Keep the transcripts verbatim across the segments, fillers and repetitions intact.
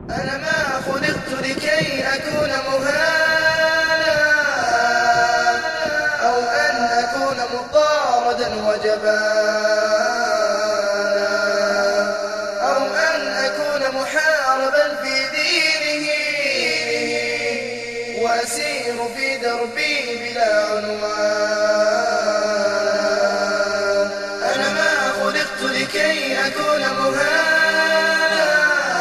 أنا ما خلقت لكي أكون مهانا أو أن أكون مطاردا وجبانا أو أن أكون محاربا في دينه وأسير في دربي بلا عنوان. أنا ما خلقت لكي أكون مهانا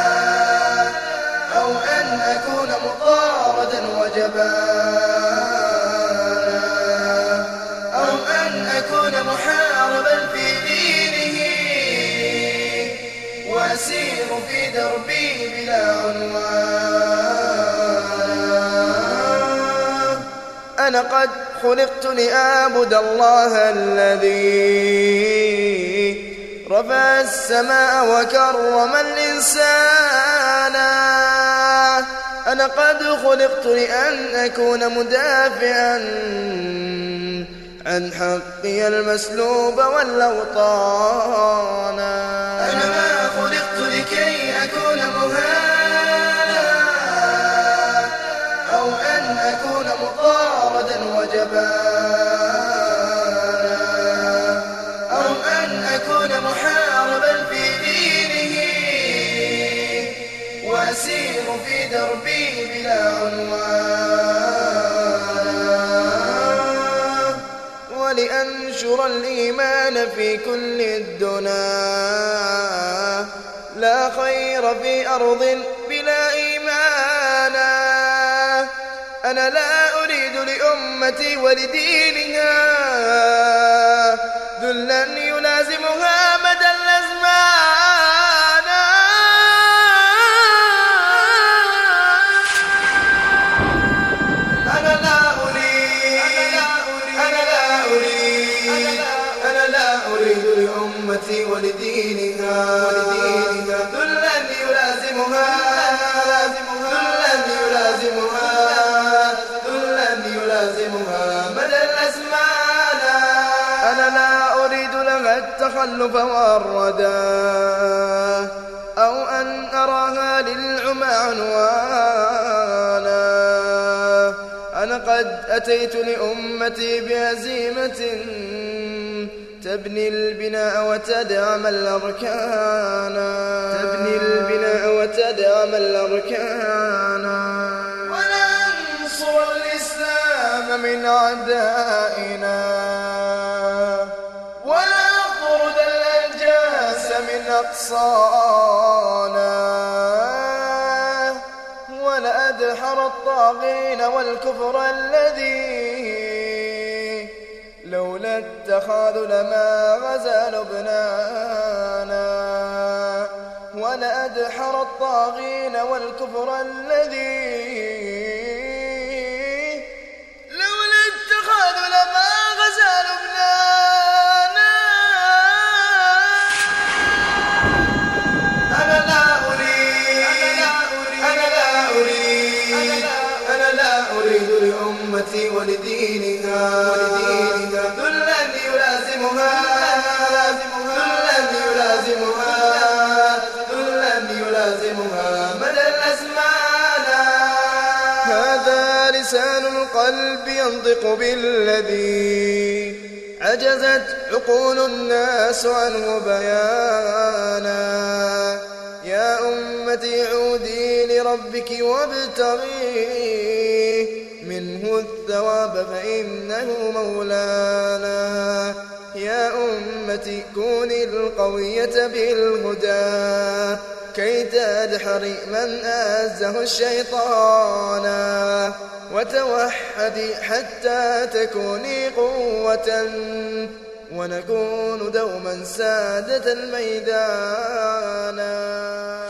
أو أن أكون مطاردا وجبانا أو أن أكون محاربا في دينه وأسير في دربي بلا عنوان. أنا قد خلقت لأعبد الله الذي رفع السماء وكرم الإنسان. أنا قد خلقت لأن أكون مدافعا عن حقي المسلوب والأوطان. أنا ما خلقت لكي أكون مهانا أو أن أكون مطاردا وجبانا أو أن أكون محاربا في دينه وأسير في دربي بلا عنوان. ولأنشر الإيمان في كل الدنا لا خير في أرض بلا إيمانا. أنا لا أريد لأمتي ولدينها ذلا يلازمها مدى الأزمان. أنا لا أريد أنا لا أريد أنا لا أريد لأمتي ولدينها ذلا يلازمها ذلا يلازمها ذلا يلازمها مدى الأزمان. أنا لا أريد لها التخلف والردى أو أن أراها للعمى عنوانا. أنا قد أتيت لأمتي بهزيمة تبني البناء وتدعم الأركان تبني البناء وتدعم الأركان. وننصر الإسلام من أعدائنا ونطرد الأنجاس من أقصانا ولأدحر الطاغين والكفر الذي لولا التخاذل ما غزا لبنانا ولأدحر الطاغين والكفر الذي لولا التخاذل ما غزا لبنانا. أنا لا أريد أنا لا أريد أنا لا أريد لأمتي ولدينها ذلا يلازمها ذلا يلازمها ذلا يلازمها مدى الأزمان. هذا لسان القلب ينطق بالذي عجزت عقول الناس عنه بيانا. يا أمتي عودي لربك وابتغي منه الثواب فإنه مولانا. يا أمتي كوني القوية بالهدى كي تدحري من آزه الشيطان وتوحدي حتى تكوني قوة ونكون دوما سادة الميدان.